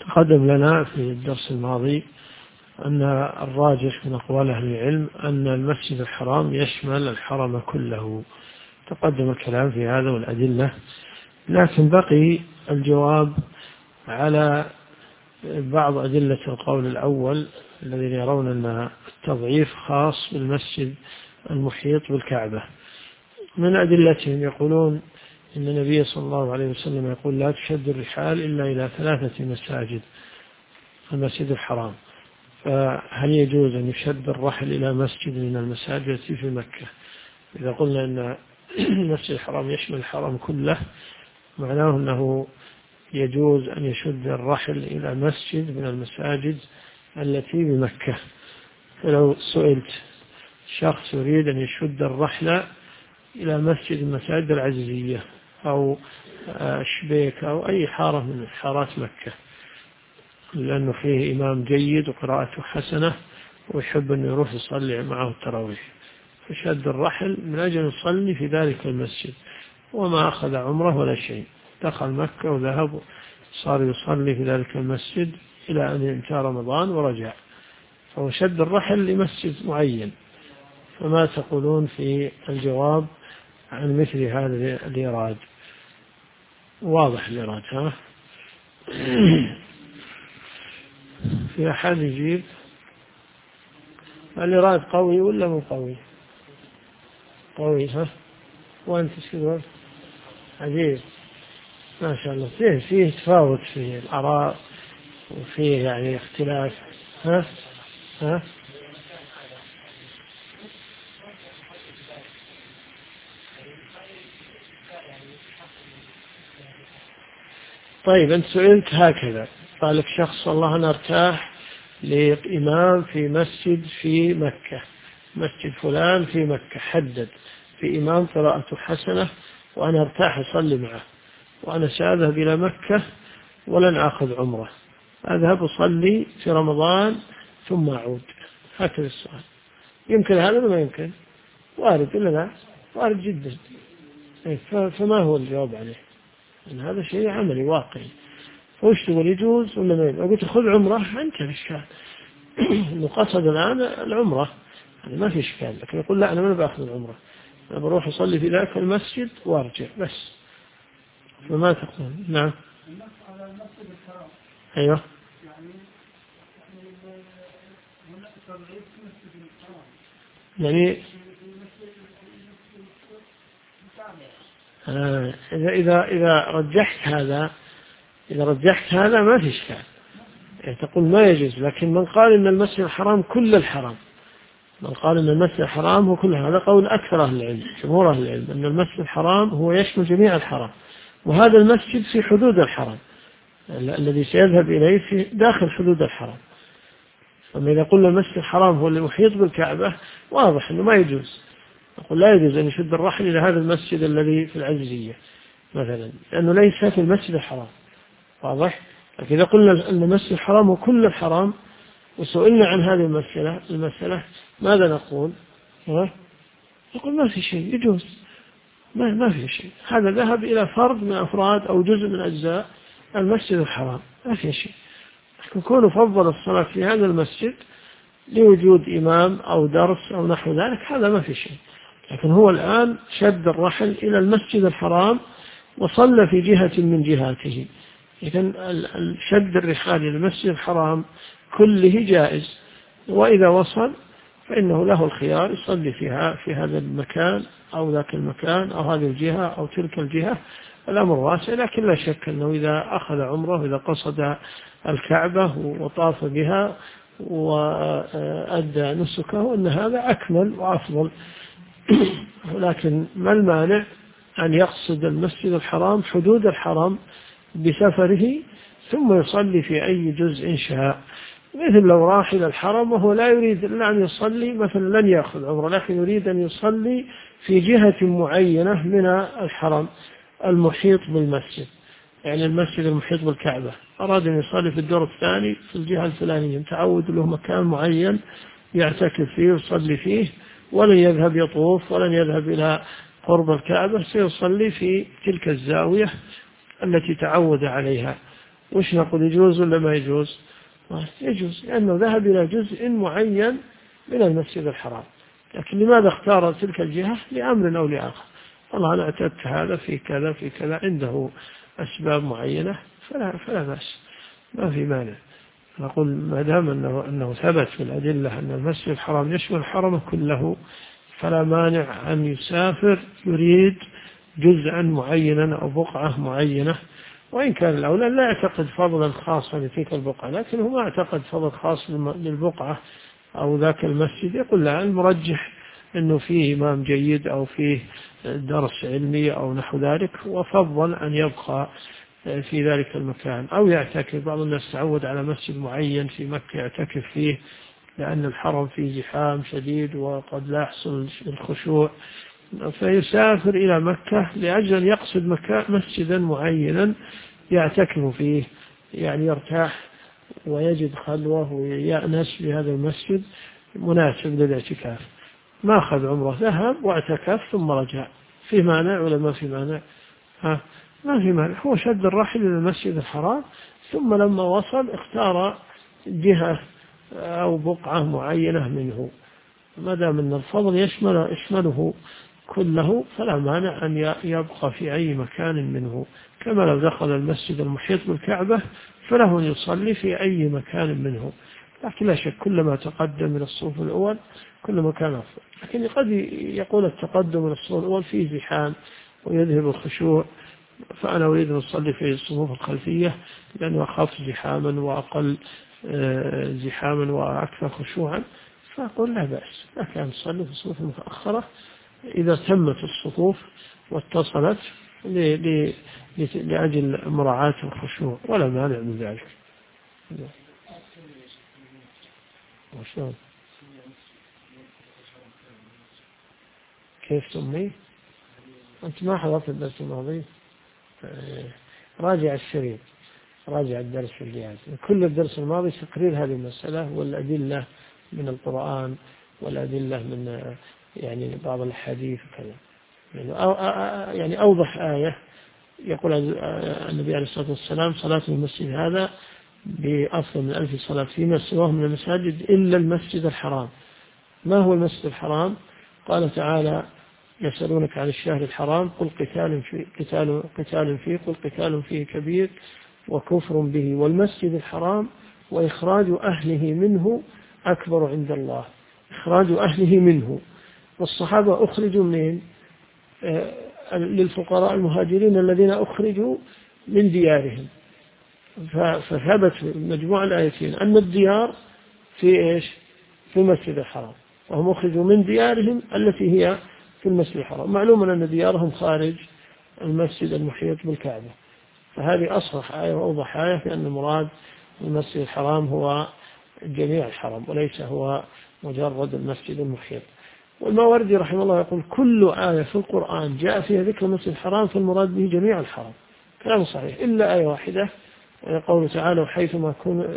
تقدم لنا في الدرس الماضي أن الراجح من أقوال أهل العلم أن المسجد الحرام يشمل الحرم كله. تقدم الكلام في هذا والأدلة، لكن بقي الجواب على بعض أدلة القول الأول الذين يرون أن التضعيف خاص بالمسجد المحيط بالكعبة. من أدلتهم يقولون إن النبي صلى الله عليه وسلم يقول لا تشد الرحال إلا إلى 3 مساجد المسجد الحرام، فهل يجوز أن يشد الرحل إلى مسجد من المساجد في مكة؟ إذا قلنا أن المسجد الحرام يشمل الحرم كله، معناه أنه يجوز أن يشد الرحل إلى مسجد من المساجد التي بمكة. فلو سئلت شخص يريد أن يشد الرحل إلى مسجد المساجد العزيزية أو شبيك أو أي حارة من حارات مكة، لأنه فيه إمام جيد وقراءته حسنة ويحب أن يروح يصلي معه التراويح، فشد الرحل من أجل يصلي في ذلك المسجد، وما أخذ عمره ولا شيء، دخل مكة وذهب صار يصلي في ذلك المسجد إلى أن انتهى رمضان ورجع، فهو شد الرحل لمسجد معين. فما تقولون في الجواب عن مثل هذا الإيراد؟ واضح الإيراد ها؟ في أحد يجيب الإيراد قوي ولا مو قوي؟ قوي ها؟ وأنت تقول عجيب ما شاء الله. فيه تفاوت في الآراء وفيه يعني اختلاف. ها طيب، أنت سئلت هكذا، قال لك شخص والله أنا ارتاح لإمام في مسجد في مكة، مسجد فلان في مكة، حدد في إمام قراءته حسنة وأنا ارتاح أصلي معه، وأنا سأذهب إلى مكة ولن أخذ عمره، أذهب أصلي في رمضان ثم أعود. هكذا السؤال. يمكن هذا ولا ما يمكن؟ وارد ولا لا؟ وارد جدا. فما هو الجواب عليه؟ إن هذا شيء عملي واقعي. وش تقول، يجوز ولا ما يجوز؟ قلت خذ عمره، أنت في إشكال. إنه قصد الآن العمرة، يعني ما في إشكال، لكن يقول لا أنا ما بأخذ العمرة، أنا بروح أصلي في ذاك المسجد وأرجع بس. فما تقول؟ نعم. أيوه. يعني إذا رجحت هذا ما في إشكال، يعني تقول ما يجوز. لكن من قال إن المسجد الحرام كل الحرام، من قال إن المسجد الحرام هو كل، هذا قول أكثر أهل العلم، جمهور أهل العلم، أن المسجد الحرام هو يشمل جميع الحرام، وهذا المسجد في حدود الحرام الذي سيذهب إليه في داخل حدود الحرام. فما إذا قلنا المسجد الحرام هو اللي محيط بالكعبة، واضح أنه ما يجوز. نقول لا يجوز أن يشد الرحل إلى هذا المسجد الذي في العزيزية مثلا، لأنه ليس في المسجد الحرام، واضح. لكن إذا قلنا أن المسجد الحرام هو كل الحرام وسئلنا عن هذه المسألة ماذا نقول؟ نقول ما في شيء، يجوز، ما في شيء. هذا ذهب إلى فرد من أفراد أو جزء من أجزاء المسجد الحرام، ما في شيء. لكن كونه فضل الصلاة في هذا المسجد لوجود إمام أو درس أو نحو ذلك، هذا ما في شيء. لكن هو الآن شد الرحل إلى المسجد الحرام وصلى في جهة من جهاته. إذن شد الرحال إلى المسجد الحرام كله جائز، وإذا وصل فإنه له الخيار يصلي فيها في هذا المكان أو ذاك المكان أو هذه الجهة أو تلك الجهة، الأمر واسع. لكن لا شك أنه إذا أخذ عمره، إذا قصد الكعبة وطاف بها وأدى نسكه، أن هذا أكمل وأفضل. لكن ما المانع أن يقصد المسجد الحرام حدود الحرم بسفره ثم يصلي في أي جزء شاء؟ مثل لو راح إلى الحرم وهو لا يريد إلا أن يصلي مثلا، لن يأخذ عمره، لكن يريد أن يصلي في جهة معينة من الحرم المحيط بالمسجد، يعني المسجد المحيط بالكعبة، أراد أن يصلي في الدور الثاني في الجهة الفلانية، تعود له مكان معين يعتكف فيه ويصلي فيه، ولن يذهب يطوف ولن يذهب إلى قرب الكعبة، سيصلي في تلك الزاوية التي تعود عليها. وش نقول، يجوز ولا ما يجوز؟ يجوز، لأنه ذهب إلى جزء معين من المسجد الحرام. لكن لماذا اختار تلك الجهة؟ لأمر أو لآخر. والله أنا اعتدت هذا في كذا في كذا، عنده أسباب معينة، فلا بأس، ما في مانع. نقول ما دام أنه ثبت في الأدلة أن المسجد الحرام يشمل الحرم كله، فلا مانع أن يسافر يريد جزءا معينا أو بقعة معينة. وإن كان الأولى لا يعتقد فضلا خاصا لتلك البقعة، لكن هو اعتقد فضل خاص للبقعة أو ذاك المسجد، يقول لا، المرجح أنه فيه إمام جيد أو فيه درس علمي أو نحو ذلك، وفضل أن يبقى في ذلك المكان أو يعتكف. بعض الناس تعود على مسجد معين في مكة يعتكف فيه، لأن الحرم فيه زحام شديد وقد لا يحصل الخشوع، فيسافر إلى مكة لأجل أن يقصد مسجدا معينا يعتكف فيه، يعني يرتاح ويجد خلوة ويأنس بهذا المسجد مناسب للاعتكاف. ما أخذ عمره، ذهب واعتكف ثم رجع. في مانع ولا ما في مانع؟ ما في مانع. هو شد الرحل إلى المسجد الحرام، ثم لما وصل اختار جهة أو بقعة معينة منه. ما دام أن الفضل يشمله كله، فلا مانع أن يبقى في أي مكان منه، كما لو دخل المسجد المحيط بالكعبة فله أن يصلي في أي مكان منه. لكن لا شك كلما تقدم من الصف الأول كلما كان أفضل. لكن قد يقول التقدم من الصف الأول فيه زحام ويذهب الخشوع، فأنا أريد أن أصلي في الصفوف الخلفية لأنه أخف زحاما وأقل زحاما وأكثر خشوعا، فأقول لا بأس، لكن أن تصلي في الصفوف المتأخرة إذا تمت الصفوف واتصلت لأجل مراعاة الخشوع، ولا مانع من ذلك. وشون كيف سمي؟ أنت ما حضرت الدرس الماضي؟ راجع الشريط، راجع الدرس الجاي. كل الدرس الماضي تقرير هذه المسألة والأدلة من القرآن والأدلة من يعني بعض الحديث وكذا. يعني أوضح آية يقول النبي عليه الصلاة والسلام: صلاة المسجد هذا بأفضل من 1000 صلاة فيما سواه من المساجد إلا المسجد الحرام. ما هو المسجد الحرام؟ قال تعالى: يسألونك عن الشهر الحرام قل قتال فيه قل قتال فيه كبير وكفر به والمسجد الحرام وإخراج أهله منه أكبر عند الله. إخراج أهله منه، والصحابة أخرجوا منين؟ للفقراء المهاجرين الذين أخرجوا من ديارهم. فثبت مجموع الآيتين أن الديار في إيش؟ في المسجد الحرام، وهم أخرجوا من ديارهم التي هي في المسجد الحرام. معلوم أن ديارهم خارج المسجد المحيط بالكعبة، فهذه أصرح آية وأوضح آية في أن المراد المسجد الحرام هو جميع الحرم وليس هو مجرد المسجد المحيط. والماوردي رحمه الله يقول: كل آية في القرآن جاء فيها ذكر المسجد الحرام فالمراد به جميع الحرم. كلام صحيح، إلا آية واحدة، قوله تعالى: وحيثما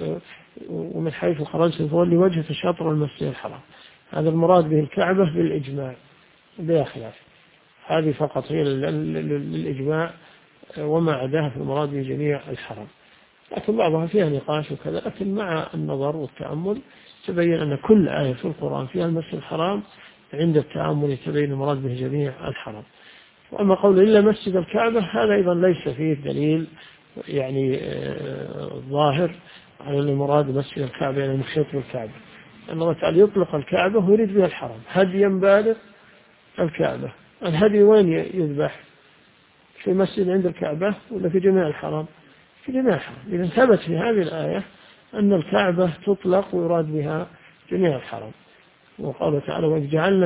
ومن حيث خرجت فولي وجهك شطر المسجد الحرام. هذا المراد به الكعبة بالإجماع بلا خلاف، هذه فقط هي للإجماع، وما عداها في المراد به جميع الحرم. لكن بعضها فيها نقاش وكذا، لكن مع النظر والتأمل تبين أن كل آية في القرآن فيها المسجد الحرام عند التأمل يتبين المراد به جميع الحرم. وأما قول إلا مسجد الكعبة هذا أيضا ليس فيه دليل يعني ظاهر على المراد مسجد الكعبة يعني المحيط بالكعبة، أن الله تعالى يطلق الكعبة ويريد بها الحرم هديا بالغ الكعبة. الهدي وين يذبح؟ في مسجد عند الكعبة ولا في جميع الحرم؟ في جميع الحرم. إذا ثبت في هذه الآية أن الكعبة تطلق ويراد بها جميع الحرم. وقال تعالى: وإذ جعلنا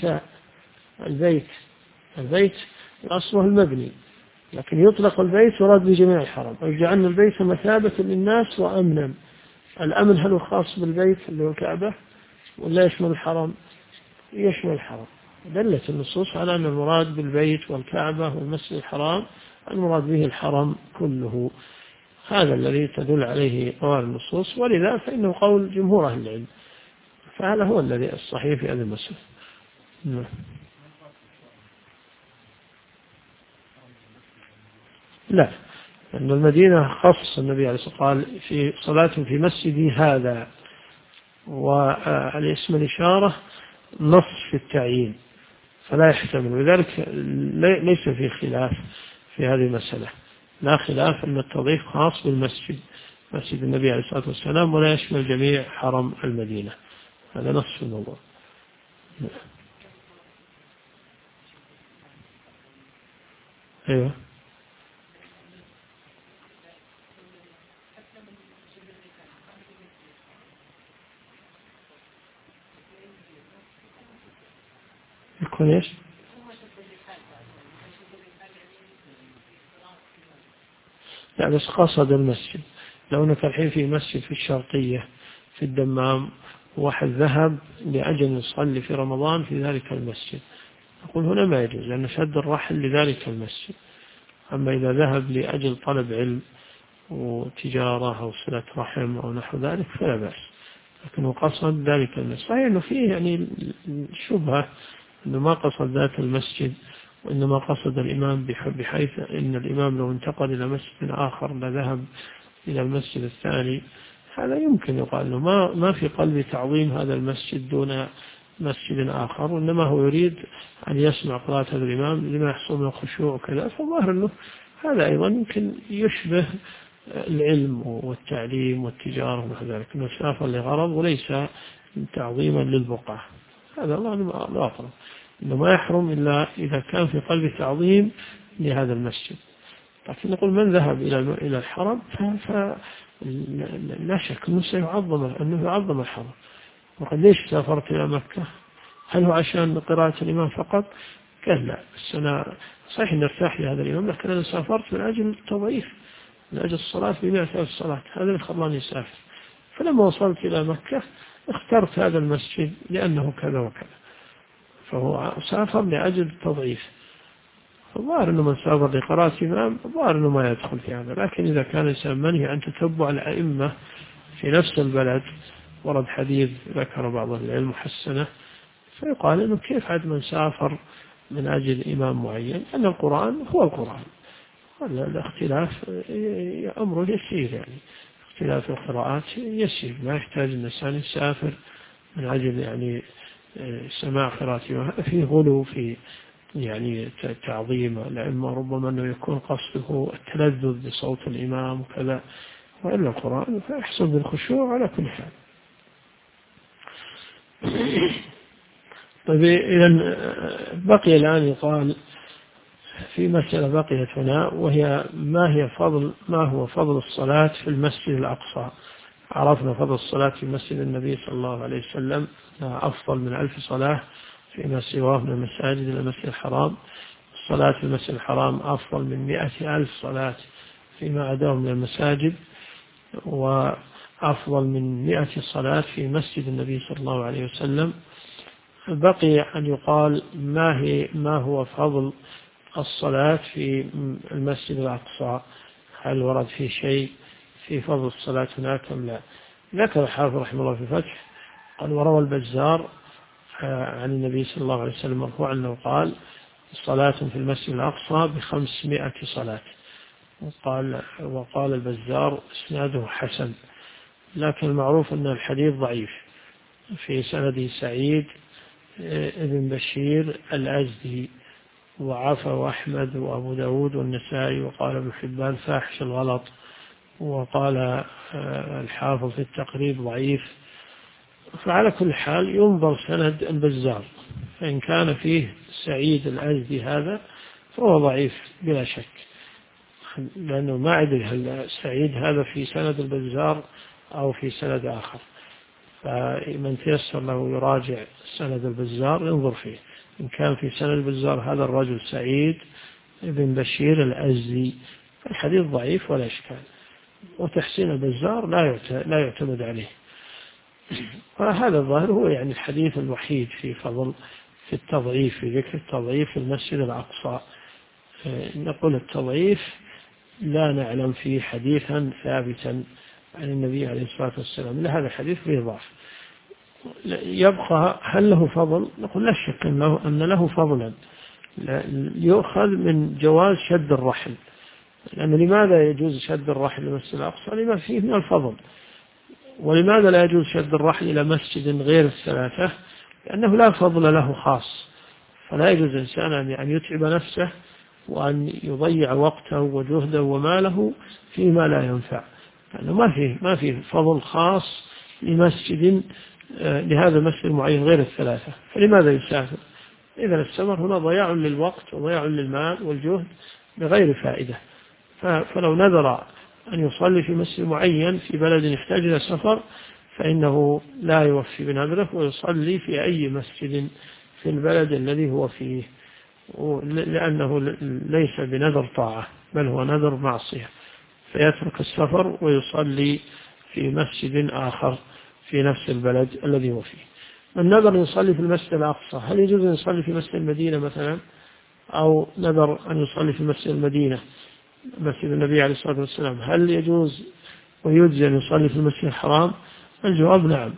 البيت أصله المبني، لكن يطلق البيت يراد بجميع الحرم. وإذ جعلنا البيت مثابة للناس وأمنا. الأمن هل هو خاص بالبيت اللي هو الكعبة ولا يشمل الحرم؟ يشمل الحرم. دلت النصوص على أن المراد بالبيت والكعبة والمسجد الحرام المراد به الحرم كله. هذا الذي تدل عليه قوال النصوص، ولذا فإنه قول جمهور أهل العلم، فهذا هو الذي الصحيح في هذا المسألة. لا، لأن المدينة خص النبي عليه الصلاة والسلام قال في صلاة في مسجدي هذا، والاسم الإشارة نص في التعيين فلا يحتمل، ولذلك ليس في خلاف في هذه المسألة، لا خلاف أن التضعيف خاص بالمسجد، مسجد النبي عليه الصلاة والسلام، ولا يشمل جميع حرم المدينة. هذا نص في الموضوع. أيوه يكون إيش؟ لا بس قصد المسجد. لو أنك الحين في مسجد في الشرقية في الدمام، واحد ذهب لأجل يصلي في رمضان في ذلك المسجد، أقول هنا ما يجوز لأن شد الرحل لذلك المسجد. أما إذا ذهب لأجل طلب علم وتجارة أو صلة رحم أو نحو ذلك فلا بأس، لكنه قصد ذلك المسجد. صحيح أنه فيه يعني شبهة أنه ما قصد ذات المسجد، وإنما قصد الإمام بحيث أن الإمام لو انتقل إلى مسجد آخر لذهب إلى المسجد الثاني. هذا يمكن يقال له ما في قلب تعظيم هذا المسجد دون مسجد آخر، وإنما هو يريد أن يسمع قراءة هذا الإمام لما يحصل من الخشوع وكذا. فالظاهر أنه هذا أيضا يمكن يشبه العلم والتعليم والتجارة ونحو ذلك، أنه سافر لغرض وليس تعظيما للبقعة. هذا الله لا أعلم، إنه ما يحرم إلا إذا كان في قلب تعظيم لهذا المسجد. لكن نقول من ذهب إلى الحرم فلا شك أنه يعظم الحرم. وقد ليش سافرت إلى مكة؟ هل هو عشان قراءة الإمام فقط؟ قال لا، بس أنا صحيح نرتاح لهذا الإمام، لكن أنا سافرت من أجل التضعيف، من أجل الصلاة ب100,000 صلاة، هذا اللي خلاني أسافر. فلما وصلت إلى مكة اخترت هذا المسجد لأنه كذا وكذا، فهو سافر لأجل التضعيف. الظاهر أنه من سافر لقراءة إمام الظاهر أنه ما يدخل في هذا. لكن إذا كان الإنسان منهي عن تتبع الأئمة في نفس البلد، ورد حديث ذكر بعض العلم محسنة، فيقال أنه كيف عاد من سافر من أجل إمام معين، أن القرآن هو القرآن، الاختلاف أمره يسير، يعني اختلاف القراءات يسير، ما يحتاج الإنسان يسافر من أجل يعني سماع قراءته. هذا فيه غلو في يعني تعظيم الأئمة، ربما أنه يكون قصده التلذذ بصوت الإمام وكذا، وإلا القرآن فيحصل بالخشوع على كل حال. طيب إذا بقي الآن يقال في مسألة بقيت هنا، وهي ما هو فضل الصلاة في المسجد الأقصى. عرفنا فضل الصلاة في مسجد النبي صلى الله عليه وسلم أفضل من 1000 صلاة فيما سواه من المساجد إلى المسجد الحرام. الصلاة في المسجد الحرام أفضل من 100,000 صلاة فيما عداه من المساجد، وأفضل من 100 صلاة في مسجد النبي صلى الله عليه وسلم. بقي أن يقال ما هو فضل الصلاة في المسجد الأقصى، هل ورد في شيء في فضل الصلاة هناك أم لا؟ ذكر الحافظ رحمه الله في الفتح قال وروى البزار عن النبي صلى الله عليه وسلم مرفوعا أنه قال صلاة في المسجد الأقصى ب500 صلاة. وقال البزار اسناده حسن، لكن المعروف أن الحديث ضعيف، في سنده سعيد ابن بشير الأزدي، وعفى أحمد وأبو داود والنسائي، وقال ابن حبان فاحش الغلط، وقال الحافظ في التقريب ضعيف. فعلى كل حال ينظر سند البزار، فإن كان فيه سعيد الأزدي هذا فهو ضعيف بلا شك، لأنه ما أدري هل سعيد هذا في سند البزار أو في سند آخر، فمن تيسر له يراجع سند البزار ينظر فيه. إن كان في سند البزار هذا الرجل سعيد ابن بشير الأزدي فالحديث ضعيف ولا إشكال، وتحسين البزار لا يعتمد عليه. وهذا الظاهر هو يعني الحديث الوحيد في فضل في التضعيف، في ذكر التضعيف في المسجد الأقصى. نقول التضعيف لا نعلم فيه حديثا ثابتا عن النبي عليه الصلاة والسلام، هذا الحديث فيه ضعف. يبقى هل له فضل؟ نقول لا شك أن له فضلا، يؤخذ من جواز شد الرحل، لأن لماذا يجوز شد الرحل للمسجد الأقصى؟ لما فيه من الفضل. ولماذا لا يجوز شد الرحل إلى مسجد غير الثلاثة؟ لأنه لا فضل له خاص، فلا يجوز إنسان أن يتعب نفسه وأن يضيع وقته وجهده وماله فيما لا ينفع، لأنه ما فيه فضل خاص لمسجد، لهذا المسجد المعين غير الثلاثة، فلماذا يسافر؟ إذا السفر هنا ضياع للوقت وضياع للمال والجهد بغير فائدة. فلو نذر أن يصلي في مسجد معين في بلد يحتاج إلى سفر فإنه لا يوفي بنذره ويصلي في أي مسجد في البلد الذي هو فيه، لأنه ليس بنذر طاعة بل هو نذر معصية، فيترك السفر ويصلي في مسجد آخر في نفس البلد الذي هو فيه. من نذر يصلي في المسجد الأقصى، هل يجوز أن يصلي في مسجد المدينة مثلا؟ أو نذر أن يصلي في مسجد المدينة مسجد النبي عليه الصلاة والسلام، هل يجوز ويجزي أن يصلي في المسجد الحرام؟ الجواب نعم،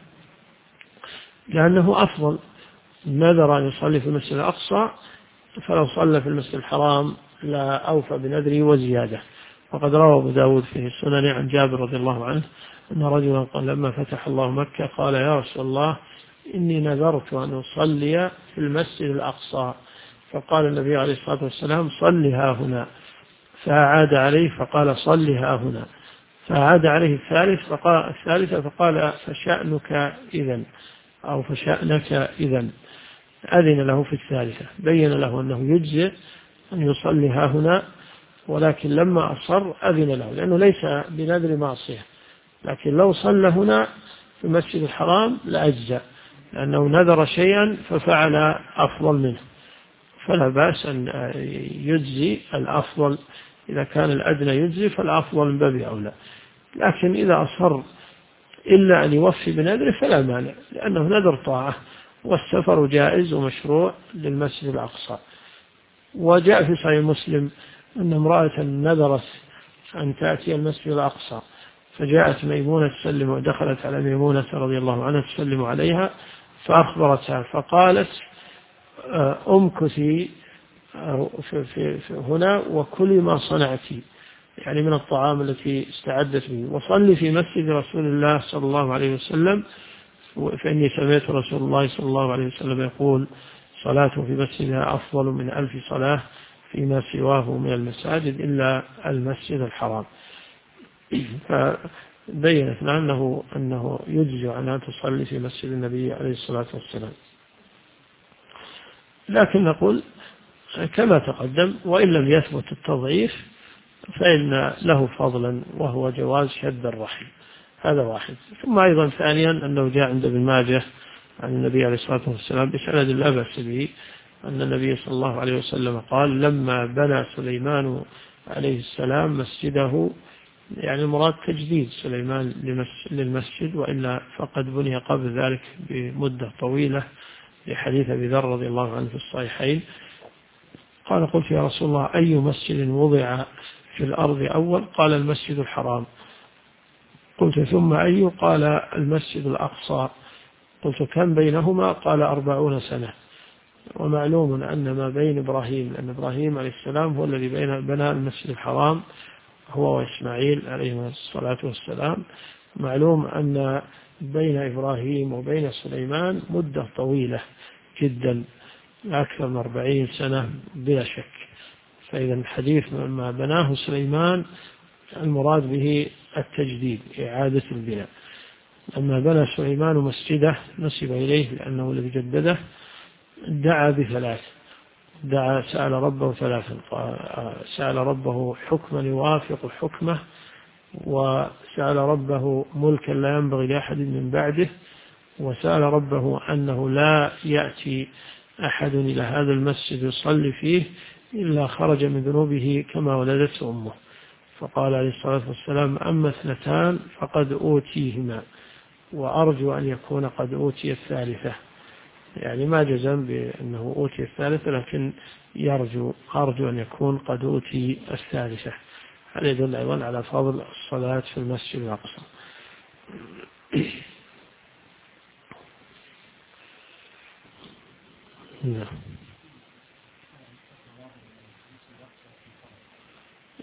لأنه أفضل. نذر أن يصلي في المسجد الأقصى، فلو صلى في المسجد الحرام لا أوفى بنذره وزيادة. وقد روى أبو داود في السنن عن جابر رضي الله عنه أن رجلا قال لما فتح الله مكة قال يا رسول الله إني نذرت أن أصلي في المسجد الأقصى، فقال النبي عليه الصلاة والسلام صل ها هنا، فأعاد عليه فقال صل ها هنا، فأعاد عليه الثالثة فقال فشأنك إذن أو فشأنك إذن، أذن له في الثالثة، بين له أنه يجزئ أن يصلي ها هنا، ولكن لما أصر أذن له لأنه ليس بنذر معصية، لكن لو صلى هنا في المسجد الحرام لأجزأ، لأنه نذر شيئا ففعل أفضل منه، فلا بأس أن يجزي الأفضل، إذا كان الأدنى يجزي فالأفضل من باب أولى. لكن إذا أصر إلا أن يوفي بنذره فلا مانع، لأنه نذر طاعة، والسفر جائز ومشروع للمسجد الأقصى. وجاء في صحيح مسلم أن امرأة نذرت أن تأتي المسجد الأقصى، فجاءت ميمونة تسلم ودخلت على ميمونة رضي الله عنها تسلم عليها، فأخبرتها فقالت أمكثي في هنا وكلي ما صنعتي، يعني من الطعام التي استعدت به، وصلي في مسجد رسول الله صلى الله عليه وسلم، فإني سمعت رسول الله صلى الله عليه وسلم يقول صلاة في مسجدها أفضل من 1000 صلاة فيما سواه من المساجد إلا المسجد الحرام. فبينت أنه يجزي عنها تصلي في مسجد النبي عليه الصلاة والسلام. لكن نقول كما تقدم وإن لم يثبت التضعيف فإن له فضلا وهو جواز شد الرحل، هذا واحد. ثم أيضا ثانيا أنه جاء عند ابن ماجه عن النبي عليه الصلاة والسلام بسند لا بأس به أن النبي صلى الله عليه وسلم قال لما بنى سليمان عليه السلام مسجده، يعني المراد تجديد سليمان للمسجد، وإلا فقد بني قبل ذلك بمدة طويلة لحديث أبي ذر رضي الله عنه في الصحيحين. قال قلت يا رسول الله أي مسجد وضع في الأرض أول؟ قال المسجد الحرام. قلت ثم أي؟ قال المسجد الأقصى. قلت كم بينهما؟ قال 40 سنة. ومعلوم أن ما بين إبراهيم، لأن إبراهيم عليه السلام هو الذي بنى المسجد الحرام هو وإسماعيل عليه الصلاة والسلام، معلوم أن بين إبراهيم وبين سليمان مدة طويلة جدا أكثر من 40 سنة بلا شك. فإذا الحديث ما بناه سليمان المراد به التجديد إعادة البناء. لما بنى سليمان مسجده نسب إليه لأنه الذي جدده، دعا بثلاث، سأل ربه ثلاثا، سأل ربه حكما يوافق حكمه، وسأل ربه ملكا لا ينبغي لأحد من بعده، وسأل ربه أنه لا يأتي أحد إلى هذا المسجد يصلي فيه إلا خرج من ذنوبه كما ولدته أمه. فقال عليه الصلاة والسلام أما 2 فقد أوتيهما وأرجو أن يكون قد أوتي الثالثة، يعني ما جزم بأنه أوتي الثالثة، لكن أرجو أن يكون قد أوتي الثالثة. هذا يدل أيضا على فضل الصلاة في المسجد الأقصى.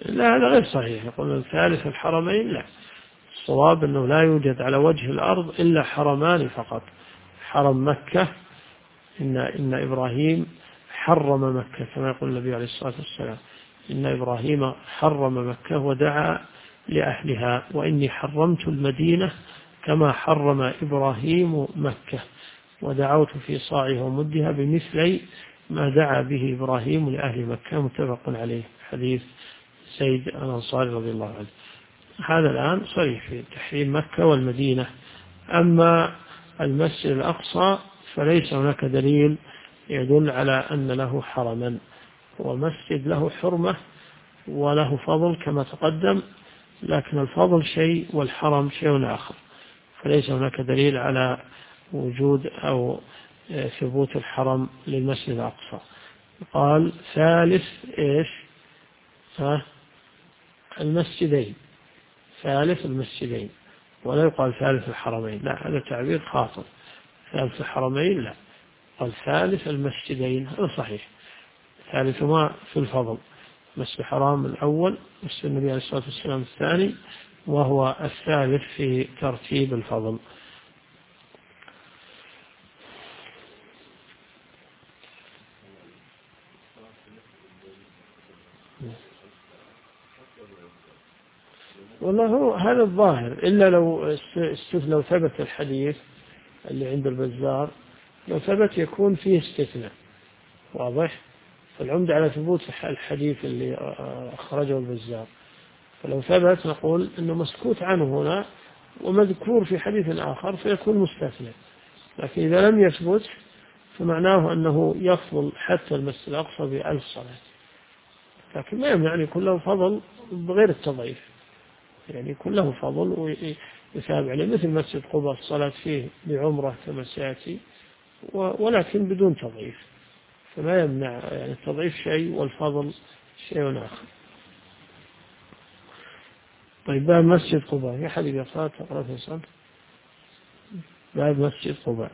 لا هذا غير صحيح. يقول ثالث الحرمين، لا، الصواب أنه لا يوجد على وجه الأرض إلا حرمان فقط، حرم مكة. إن إبراهيم حرم مكة كما يقول النبي عليه الصلاة والسلام، إن إبراهيم حرم مكة ودعا لأهلها، وإني حرمت المدينة كما حرم إبراهيم مكة، ودعوت في صاعها ومدها بمثل ما دعا به إبراهيم لأهل مكة. متفق عليه، حديث سيد الأنصاري رضي الله عنه. هذا الآن صريح في تحريم مكة والمدينة. أما المسجد الأقصى فليس هناك دليل يدل على أن له حرما، ومسجد له حرمة وله فضل كما تقدم، لكن الفضل شيء والحرم شيء آخر، فليس هناك دليل على وجود أو ثبوت الحرم للمسجد الأقصى. قال ثالث إيش؟ المسجدين، ثالث المسجدين، ولا يقال ثالث الحرمين، لا، هذا تعبير خاطئ. ثالث الحرمين لا، قال ثالث المسجدين، هذا صحيح، ثالثهما في الفضل، مسجد الحرام الأول، مسجد النبي عليه الصلاة والسلام الثاني، وهو الثالث في ترتيب الفضل. والله هو هذا الظاهر، إلا لو ثبت الحديث اللي عند البزار، لو ثبت يكون فيه استثناء واضح، فالعمد على ثبوت الحديث اللي أخرجه البزار، فلو ثبت نقول أنه مسكوت عنه هنا ومذكور في حديث آخر فيكون مستثنى، لكن إذا لم يثبت فمعناه أنه يفضل حتى المسجد الأقصى ب1000 صلاة، لكن ما يمنع أن يكون له فضل بغير التضعيف، يعني يكون له فضل ويثاب عليه، مثل مسجد قباء الصلاة فيه بعمرة كما سيأتي، ولكن بدون تضعيف، فما يمنع يعني التضعيف شيء والفضل شيء آخر. طيب باب مسجد قباء، في حد يقرأ تقرأ في صنف باب مسجد قباء.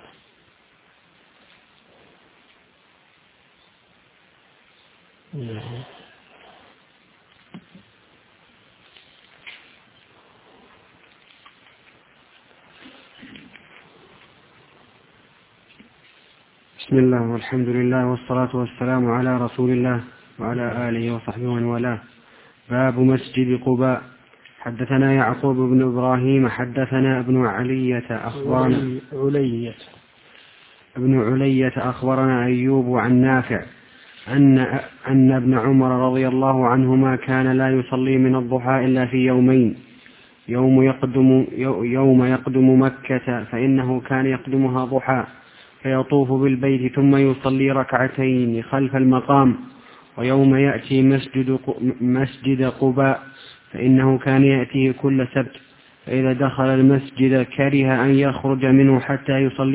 بسم الله والحمد لله والصلاة والسلام على رسول الله وعلى آله وصحبه ومن والاه. باب مسجد قباء. حدثنا يعقوب بن إبراهيم حدثنا ابن علية أخبرنا أيوب عن نافع أن ابن عمر رضي الله عنهما كان لا يصلي من الضحى إلا في يومين، يوم يقدم مكة فإنه كان يقدمها ضحى فيطوف بالبيت ثم يصلي ركعتين خلف المقام، ويوم يأتي مسجد قباء فإنه كان يأتيه كل سبت، فإذا دخل المسجد كره أن يخرج منه حتى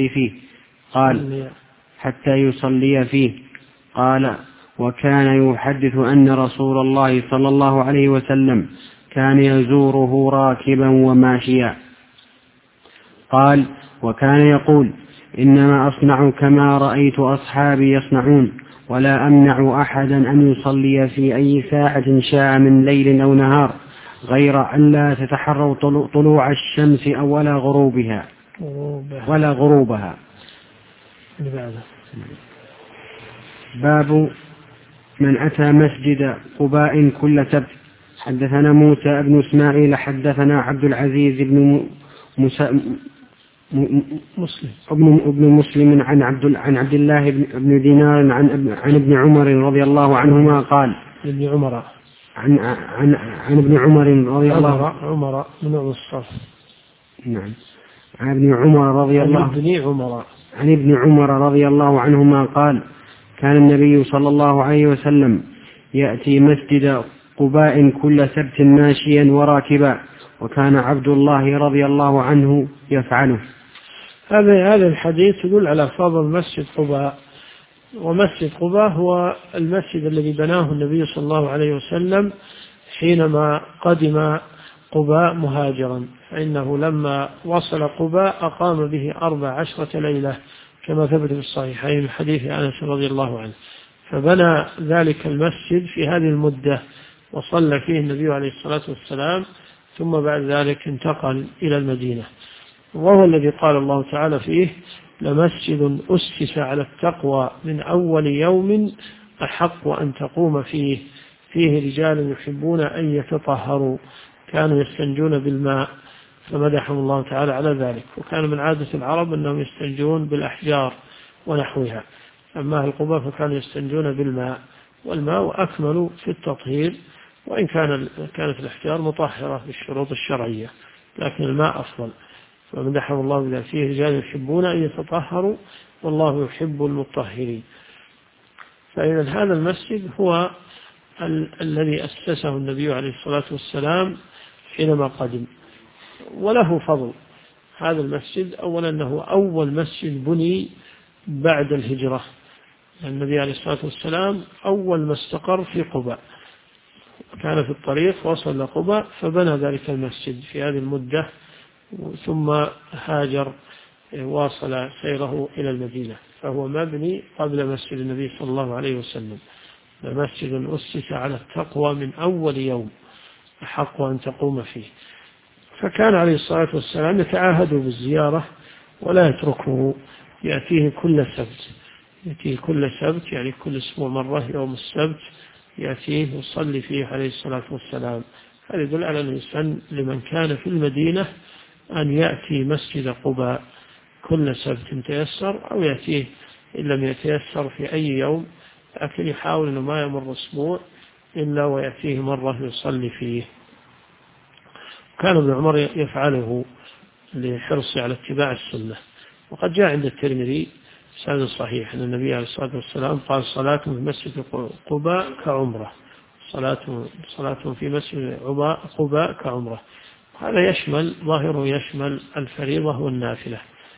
يصلي فيه. قال وكان يحدث أن رسول الله صلى الله عليه وسلم كان يزوره راكبا وماشيا. قال وكان يقول إنما أصنع كما رأيت أصحابي يصنعون، ولا أمنع أحدا أن يصلي في أي ساعة شاء من ليل أو نهار، غير أن لا تتحروا طلوع الشمس ولا غروبها. باب من أتى مسجد قباء كل سبت. حدثنا موسى بن إسماعيل حدثنا عبد العزيز بن ابن مسلم عن عبد الله بن دينار عن ابن عمر رضي الله عنهما قال ابن عمر عن ابن عمر رضي الله عمر من الصف نعم عن ابن عمر رضي الله عنهما قال كان النبي صلى الله عليه وسلم يأتي مسجد قباء كل سبت ماشيا وراكبا، وكان عبد الله رضي الله عنه يفعله. هذا الحديث يدل على فضل مسجد قباء، ومسجد قباء هو المسجد الذي بناه النبي صلى الله عليه وسلم حينما قدم قباء مهاجرا، فإنه لما وصل قباء أقام به 14 ليلة كما ثبت في الصحيحين من حديث أنس رضي الله عنه، فبنى ذلك المسجد في هذه المدة وصلى فيه النبي عليه الصلاة والسلام، ثم بعد ذلك انتقل إلى المدينة. وهو الذي قال الله تعالى فيه: لمسجد أسس على التقوى من أول يوم أحق أن تقوم فيه رجال يحبون أن يتطهروا كانوا يستنجون بالماء، فمدحهم الله تعالى على ذلك. وكان من عادة العرب أنهم يستنجون بالأحجار ونحوها، أما أهل قباء فكانوا يستنجون بالماء، والماء أكمل في التطهير، وإن كانت الأحجار مطهرة بالشروط الشرعية، لكن الماء أفضل. فمدحهم الله بذلك: فيه رجال يحبون أن يتطهروا والله يحب المطهرين. فإذا هذا المسجد هو الذي أسسه النبي عليه الصلاة والسلام حينما قدم، وله فضل. هذا المسجد أولا أنه أول مسجد بني بعد الهجرة. النبي عليه الصلاة والسلام أول ما استقر في قباء، كان في الطريق وصل لقباء فبنى ذلك المسجد في هذه المدة، ثم هاجر واصل سيره إلى المدينة، فهو مبني قبل مسجد النبي صلى الله عليه وسلم. مسجد أسس على التقوى من أول يوم أحق أن تقوم فيه. فكان عليه الصلاة والسلام يتعاهد بالزيارة ولا يتركه، يأتيه كل سبت، يعني كل أسبوع مرة يوم السبت يأتيه ويصلي فيه عليه الصلاة والسلام. هذا يدل على أنه يسن لمن كان في المدينة أن يأتي مسجد قباء كل سبت تيسر، أو يأتيه إن لم يتيسر في أي يوم، لكن يحاول أنه ما يمر أسبوع إلا ويأتيه مرة يصلي فيه. كان ابن عمر يفعله لحرصه على اتباع السنة. وقد جاء عند الترمذي سند صحيح أن النبي عليه الصلاة والسلام قال: صلاة في مسجد قباء كعمرة، صلاة في مسجد قباء كعمرة. هذا يشمل، ظاهره يشمل الفريضة والنافلة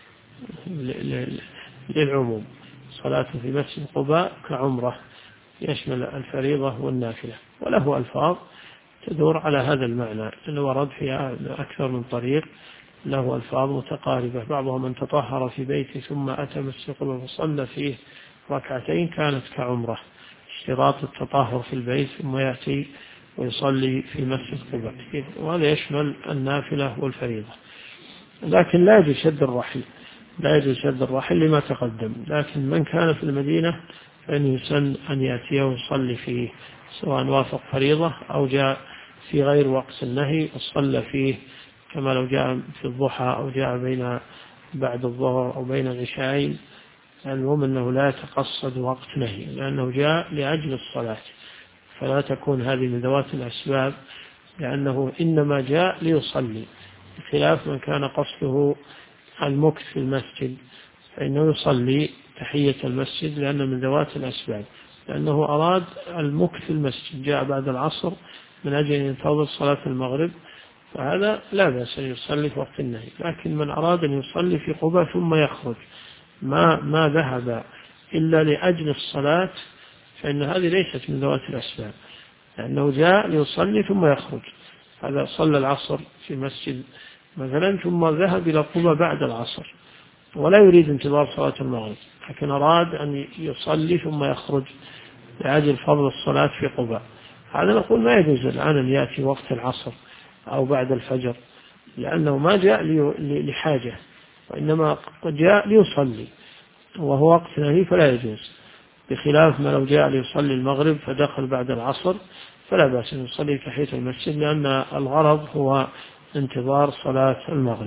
للعموم. صلاة في مسجد قباء كعمرة يشمل الفريضة والنافلة، وله ألفاظ تدور على هذا المعنى، أنه ورد فيها أكثر من طريق، له ألفاظ متقاربة. بعضهم: من تطهر في بيته ثم أتى مسجد قباء فصلى فيه ركعتين كانت كعمرة، اشتراط التطهر في البيت ثم يأتي ويصلي في مسجد قباء، وهذا يشمل النافلة والفريضة. لكن لا يجوز شد الرحل لما تقدم. لكن من كان في المدينة فإنه يسن أن يأتيه ويصلي فيه، سواء وافق فريضة أو جاء في غير وقت النهي وصلى فيه، كما لو جاء في الضحى أو جاء بعد الظهر أو بين العشاءين. المهم أنه لا يتقصد وقت نهي، لأنه جاء لأجل الصلاة، فلا تكون هذه من ذوات الأسباب، لأنه إنما جاء ليصلي، بخلاف من كان قصده المكث في المسجد فإنه يصلي تحية المسجد، لأنه من ذوات الأسباب، لأنه أراد المكث في المسجد، جاء بعد العصر من أجل أن ينتظر صلاة المغرب، فهذا لا بأس أن يصلي في وقت النهي. لكن من أراد أن يصلي في قباء ثم يخرج ما ذهب إلا لأجل الصلاة، فإن هذه ليست من ذوات الأسباب، لأنه جاء ليصلي ثم يخرج. هذا صلى العصر في مسجد مثلا ثم ذهب إلى قباء بعد العصر ولا يريد انتظار صلاة المغرب، لكن أراد أن يصلي ثم يخرج لأجل فضل الصلاة في قباء، هذا نقول ما يجوز الآن أن يأتي وقت العصر أو بعد الفجر، لأنه ما جاء لحاجة، وإنما جاء ليصلي وهو وقت نهي فلا يجوز، بخلاف ما لو جاء ليصلي المغرب فدخل بعد العصر فلا بأس أن يصلي تحية المسجد، لأن الغرض هو انتظار صلاة المغرب.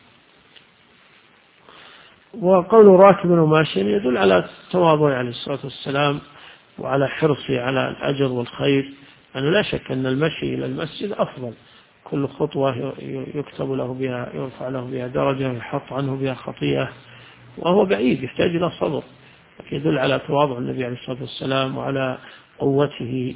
وقول راكب وماشي يدل على التواضع عليه الصلاة والسلام وعلى حرصه على الأجر والخير، أنه لا شك أن المشي إلى المسجد أفضل، كل خطوة يكتب له بها، يرفع له بها درجة، يحط عنه بها خطيئة، وهو بعيد يحتاج إلى صبر. يدل على تواضع النبي عليه الصلاة والسلام وعلى قوته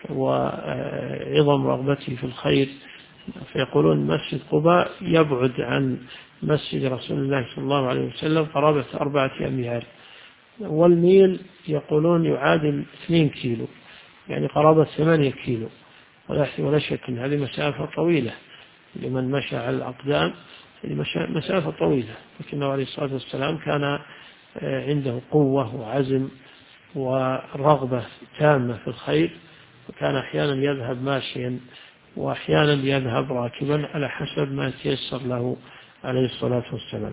وعظم رغبته في الخير. فيقولون مسجد قباء يبعد عن مسجد رسول الله صلى الله عليه وسلم قرابة 4 أميال، والميل يقولون يعادل 2 كيلو، يعني قرابة 8 كيلو، ولا شك أن هذه مسافة طويلة لمن مشى على الأقدام، مسافة طويلة، لكنه عليه الصلاة والسلام كان عنده قوة وعزم ورغبة تامة في الخير، وكان أحيانا يذهب ماشيا وأحيانا يذهب راكبا على حسب ما تيسر له عليه الصلاة والسلام.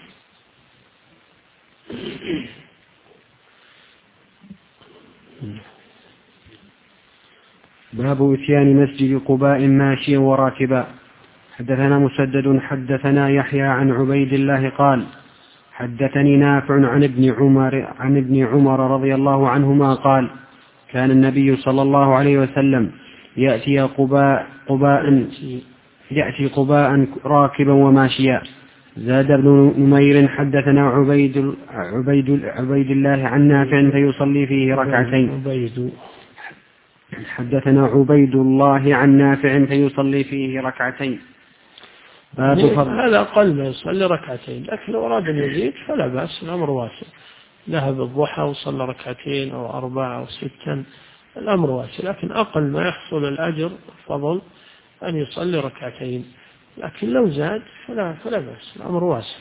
باب إتيان مسجد قباء ماشيا وراكبا. حدثنا مسدد حدثنا يحيى عن عبيد الله قال حدثني نافع عن ابن عمر رضي الله عنهما قال كان النبي صلى الله عليه وسلم يأتي قباء راكبا وماشيا. زاد ابن نمير حدثنا عبيد الله عن نافع فيصلي فيه ركعتين. حدثنا عبيد الله عن نافع فيصلي فيه ركعتين. هذا أقل ما يصلي ركعتين، لكن لو أراد أن يزيد فلا بأس، الأمر واسع. ذهب الضحى وصلى ركعتين أو 4 أو 6، الأمر واسع، لكن أقل ما يحصل الأجر فضل أن يصلي ركعتين، لكن لو زاد فلا بأس، الأمر واسع.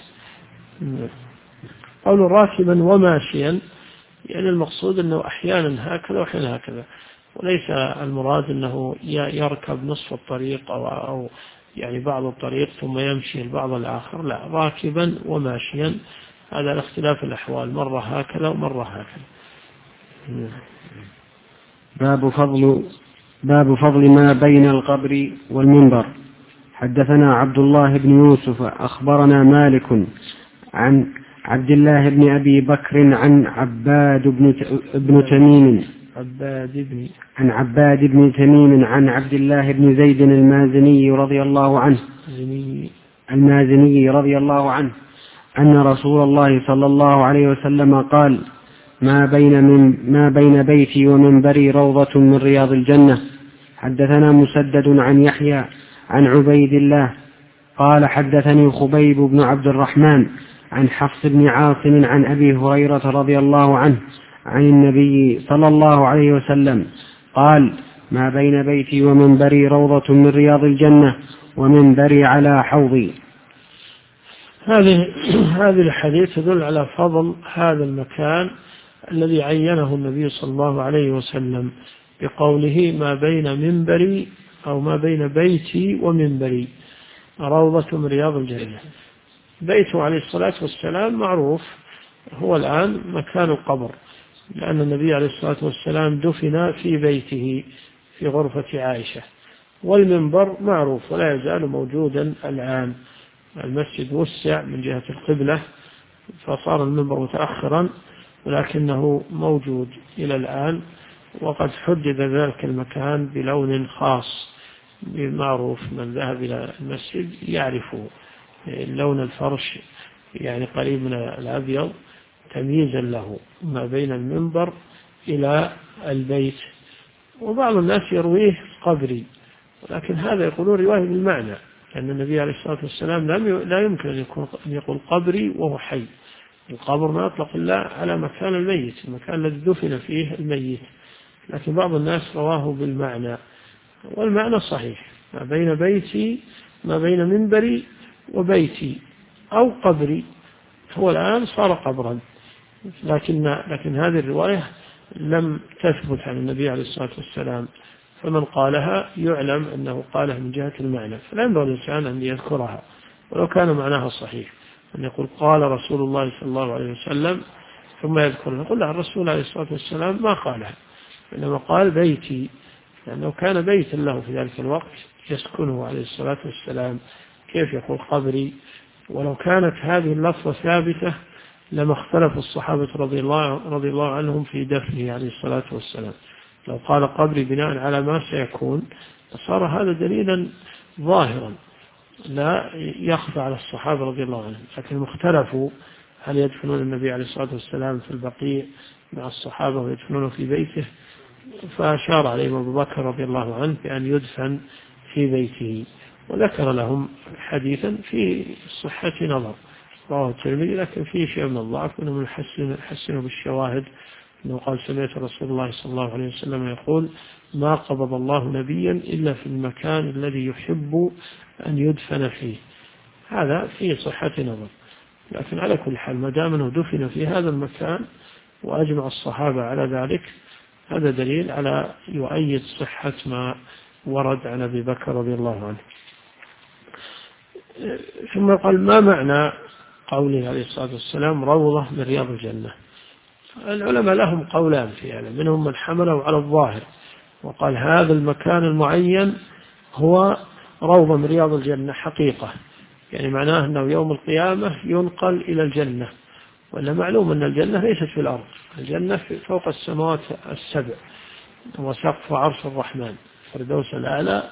قول راكبا وماشيا يعني المقصود أنه أحيانا هكذا وأحيانا هكذا، وليس المراد أنه يركب نصف الطريق أو يعني بعض الطريق ثم يمشي البعض الآخر، لا، راكبا وماشيا، هذا الاختلاف الأحوال، مرة هكذا ومرة هكذا. باب فضل ما بين القبر والمنبر. حدثنا عبد الله بن يوسف أخبرنا مالك عن عبد الله بن أبي بكر عن عباد بن تميم عن عبد الله بن زيد المازني رضي الله عنه أن رسول الله صلى الله عليه وسلم قال ما بين بيتي ومنبري روضة من رياض الجنة. حدثنا مسدد عن يحيى عن عبيد الله قال حدثني خبيب بن عبد الرحمن عن حفص بن عاصم عن أبي هريرة رضي الله عنه عن النبي صلى الله عليه وسلم قال ما بين بيتي ومنبري روضة من رياض الجنة ومنبري على حوضي. هذه الحديث تدل على فضل هذا المكان الذي عينه النبي صلى الله عليه وسلم بقوله ما بين منبري أو ما بين بيتي ومنبري روضة من رياض الجنة. بيته عليه الصلاة والسلام معروف هو الآن مكان القبر، لأن النبي عليه الصلاة والسلام دفن في بيته في غرفة عائشة. والمنبر معروف ولا يزال موجودا الآن، المسجد وسع من جهة القبلة فصار المنبر متأخرا، ولكنه موجود إلى الآن، وقد حدد ذلك المكان بلون خاص معروف، من ذهب إلى المسجد يعرف لون الفرش يعني قريب من الأبيض تمييزا له ما بين المنبر إلى البيت. وبعض الناس يرويه قبري، ولكن هذا يقولون رواية بالمعنى، لأن النبي عليه الصلاة والسلام لا يمكن أن يقول قبري وهو حي. القبر ما يطلق إلا على مكان الميت، المكان الذي دفن فيه الميت، لكن بعض الناس رواه بالمعنى، والمعنى صحيح، ما بين منبري وبيتي أو قبري، هو الآن صار قبرا، لكن هذه الرواية لم تثبت عن النبي عليه الصلاة والسلام، فمن قالها يعلم أنه قالها من جهة المعنى، فلا ينبغي الإنسان أن يذكرها ولو كان معناها صحيح، أن يقول قال رسول الله صلى الله عليه وسلم ثم يذكرها، نقول له الرسول عليه الصلاة والسلام ما قالها، إنما قال بيتي، لأنه كان بيتا له في ذلك الوقت يسكنه عليه الصلاة والسلام، كيف يقول قبري؟ ولو كانت هذه اللفظة ثابتة لما اختلف الصحابة رضي الله عنهم في دفنه عليه الصلاة والسلام. لو قال قبري بناء على ما سيكون صار هذا دليلا ظاهرا لا يخفى على الصحابة رضي الله عنهم، لكن اختلفوا هل يدفنون النبي عليه الصلاة والسلام في البقيع مع الصحابة ويدفنونه في بيته، فأشار عليهم أبو بكر رضي الله عنه بأن يدفن في بيته، وذكر لهم حديثا في صحة نظر رواه الترمذي، لكن فيه شيء من الضعف، أنه يحسن بالشواهد، أنه قال سمعت رسول الله صلى الله عليه وسلم يقول ما قبض الله نبيا إلا في المكان الذي يحب أن يدفن فيه، هذا فيه صحة نظر، لكن على كل حال ما دام أنه دفن في هذا المكان وأجمع الصحابة على ذلك، هذا دليل على يؤيد صحة ما ورد عن أبي بكر رضي الله عنه. ثم قال: ما معنى قوله عليه الصلاة والسلام روضة من رياض الجنة؟ العلماء لهم قولان في هذا، منهم من حمله على الظاهر وقال هذا المكان المعين هو روضة من رياض الجنة حقيقة، يعني معناه أنه يوم القيامة ينقل إلى الجنة، ولا معلوم أن الجنة ليست في الأرض، الجنة فوق السماوات السبع، وسقف عرش الرحمن، فردوس الأعلى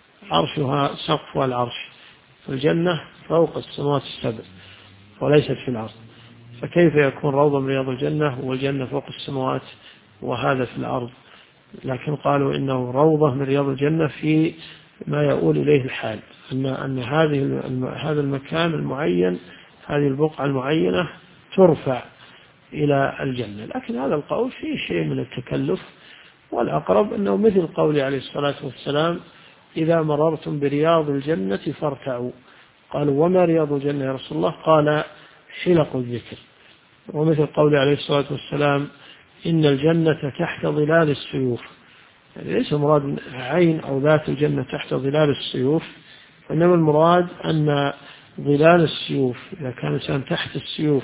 عرشها سقف العرش، فالجنة فوق السماوات السبع وليست في الأرض، فكيف يكون روضة من رياض الجنة والجنة فوق السماوات وهذا في الأرض؟ لكن قالوا إنه روضة من رياض الجنة في ما يؤول إليه الحال، أن هذا المكان المعين، هذه البقعة المعينة ترفع إلى الجنة. لكن هذا القول فيه شيء من التكلف، والأقرب أنه مثل قول عليه الصلاة والسلام: إذا مررتم برياض الجنة فارتعوا. قالوا: وما رياض الجنة يا رسول الله؟ قال: حلق الذكر. ومثل قول عليه الصلاة والسلام: إن الجنة تحت ظلال السيوف. يعني ليس مراد عين أو ذات الجنة تحت ظلال السيوف، وإنما المراد أن ظلال السيوف، إذا كان الإنسان تحت السيوف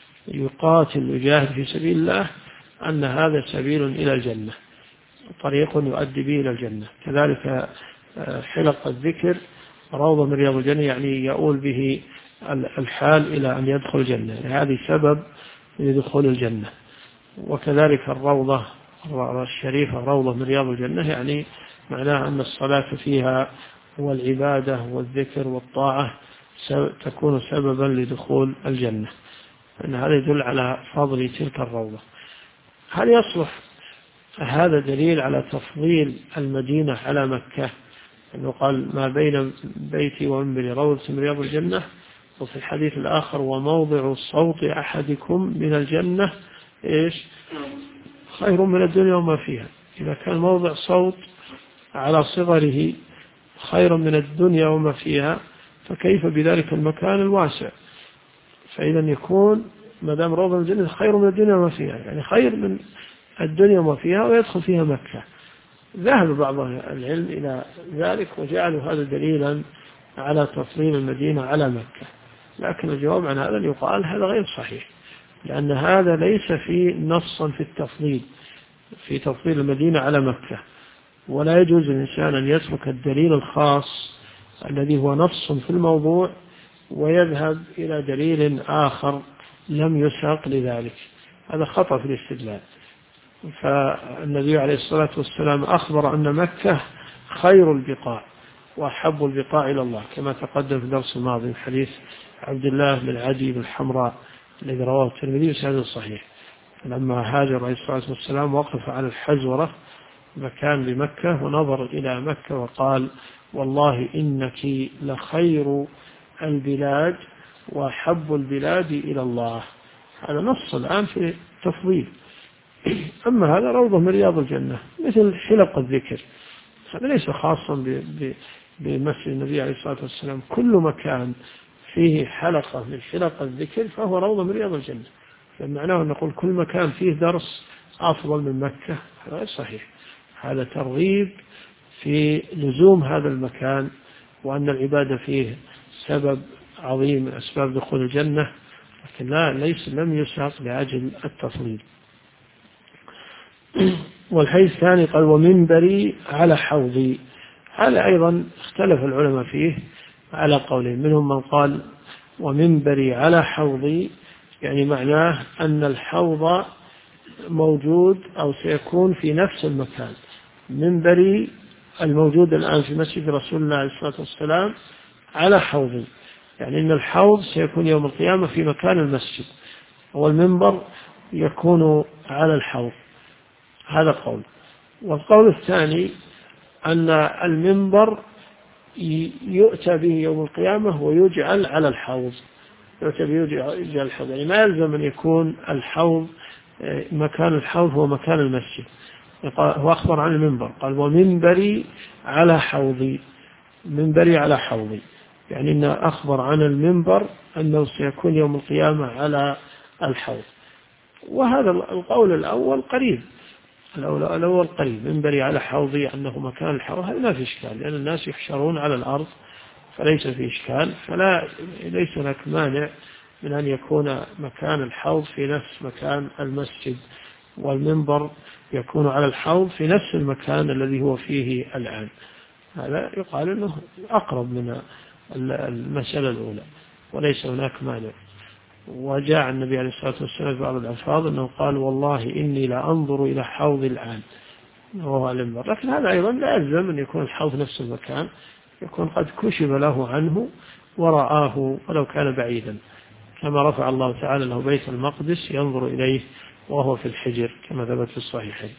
يقاتل ويجاهد في سبيل الله، أن هذا سبيل إلى الجنة، طريق يؤدي به إلى الجنة. كذلك حلق الذكر روضة من رياض الجنة، يعني يؤول به الحال إلى أن يدخل الجنة، يعني هذه سبب لدخول الجنة. وكذلك الروضة الشريفة روضة من رياض الجنة، يعني معناها أن الصلاة فيها والعبادة والذكر والطاعة تكون سببا لدخول الجنة، أن هذا يدل على فضل تلك الروضة. هل يصلح هذا دليل على تفضيل المدينة على مكة؟ أنه قال: ما بين بيتي ومنبري روضة من رياض الجنة، وفي الحديث الآخر: وموضع صوت أحدكم من الجنة خير من الدنيا وما فيها. إذا كان موضع صوت على صغره خير من الدنيا وما فيها، فكيف بذلك المكان الواسع؟ فإذا يكون ما دام روضة من الجنة خير من الدنيا وما فيها، يعني خير من الدنيا وما فيها، ويدخل فيها مكة. ذهب بعض العلم إلى ذلك وجعلوا هذا دليلا على تفضيل المدينة على مكة، لكن الجواب عن هذا يقال هذا غير صحيح، لأن هذا ليس فيه نصا في التفضيل، في تفضيل المدينة على مكة، ولا يجوز للإنسان أن يترك الدليل الخاص الذي هو نص في الموضوع ويذهب إلى دليل آخر لم يساق لذلك، هذا خطأ في الاستدلال. فالنبي عليه الصلاة والسلام أخبر أن مكة خير البقاع وأحب البقاع إلى الله، كما تقدم في الدرس الماضي من حديث عبد الله بن عدي بن حمراء الذي رواه الترمذي بسند صحيح. لما هاجر عليه الصلاة والسلام وقف على الحزورة مكان بمكة ونظر إلى مكة وقال: والله إنك لخير البلاد وأحب البلاد إلى الله. هذا نص الآن في تفضيل. أما هذا روضة من رياض الجنة مثل حلق الذكر، هذا ليس خاصا بمسجد النبي عليه الصلاة والسلام، كل مكان فيه حلقة من حلق الذكر فهو روضة من رياض الجنة. فمعناه أن نقول كل مكان فيه درس أفضل من مكة، هذا غير صحيح، هذا ترغيب في لزوم هذا المكان، وأن العبادة فيه سبب عظيم من أسباب دخول الجنة، لكن لم يساق لأجل التفضيل. والحديث الثاني قال: ومنبري على حوضي. هذا أيضا اختلف العلماء فيه على قولين، منهم من قال: ومنبري على حوضي، يعني معناه أن الحوض موجود أو سيكون في نفس المكان. منبري الموجود الآن في مسجد رسول الله عليه الصلاة والسلام على حوضي، يعني أن الحوض سيكون يوم القيامة في مكان المسجد، والمنبر يكون على الحوض. هذا قول. والقول الثاني أن المنبر يؤتى به يوم القيامة ويجعل على الحوض، يؤتى به يجعل الحوض، يعني ما يلزم أن يكون الحوض مكان الحوض هو مكان المسجد. هو أخبر عن المنبر قال: ومنبري على حوضي، منبري على حوضي، يعني أنه أخبر عن المنبر أنه سيكون يوم القيامة على الحوض. وهذا القول الأول قريب، الأول قريب منبري على حوضي أنه مكان الحوض، هذا ما في إشكال، لأن الناس يحشرون على الأرض فليس في إشكال، ليس هناك مانع من أن يكون مكان الحوض في نفس مكان المسجد، والمنبر يكون على الحوض في نفس المكان الذي هو فيه الآن. هذا يقال أنه أقرب من المسألة الأولى، وليس هناك مانع. وجاء النبي عليه الصلاة والسلام في بعض الألفاظ أنه قال والله إني لأنظر إلى حوض الآن وهو المنبر، لكن هذا أيضا لا يلزم أن يكون الحوض نفس المكان، يكون قد كشف له عنه ورآه ولو كان بعيدا، كما رفع الله تعالى له بيت المقدس ينظر إليه وهو في الحجر كما ثبت في الصحيحين.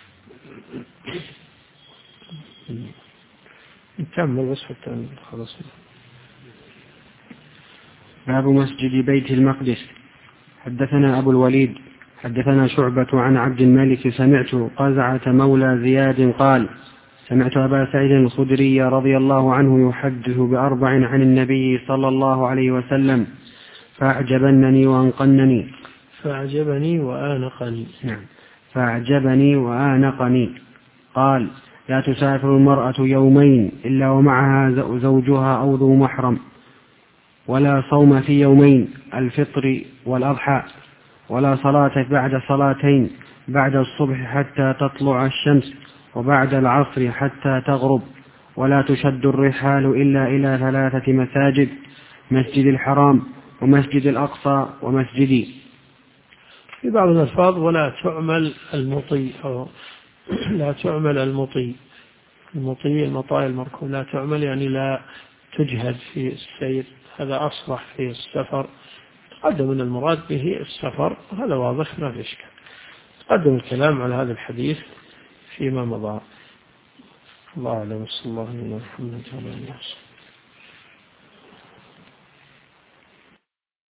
نكمل بس حتى خلاص. باب مسجد بيت المقدس. حدثنا أبو الوليد حدثنا شعبة عن عبد الملك سمعت قزعة مولى زياد قال سمعت أبا سعيد الخدري رضي الله عنه يحدث بأربع عن النبي صلى الله عليه وسلم فأعجبني وأنقنني. فأعجبني وآنقني. قال لا تسافر المرأة يومين إلا ومعها زوجها أو ذو محرم، ولا صوم في يومين الفطر والأضحى، ولا صلاة بعد صلاتين، بعد الصبح حتى تطلع الشمس، وبعد العصر حتى تغرب، ولا تشد الرحال إلا إلى 3 مساجد: مسجد الحرام ومسجد الأقصى ومسجدي. في بعض الألفاظ ولا تعمل المطي، أو لا تعمل المطي المطايا المركوب لا تعمل، يعني لا تجهد في السير، هذا أصلح في السفر. تقدم أن المراد به السفر، هذا واضح ما في إشكال. تقدم الكلام على هذا الحديث فيما مضى. الله أعلم. صلى الله عليه وسلم.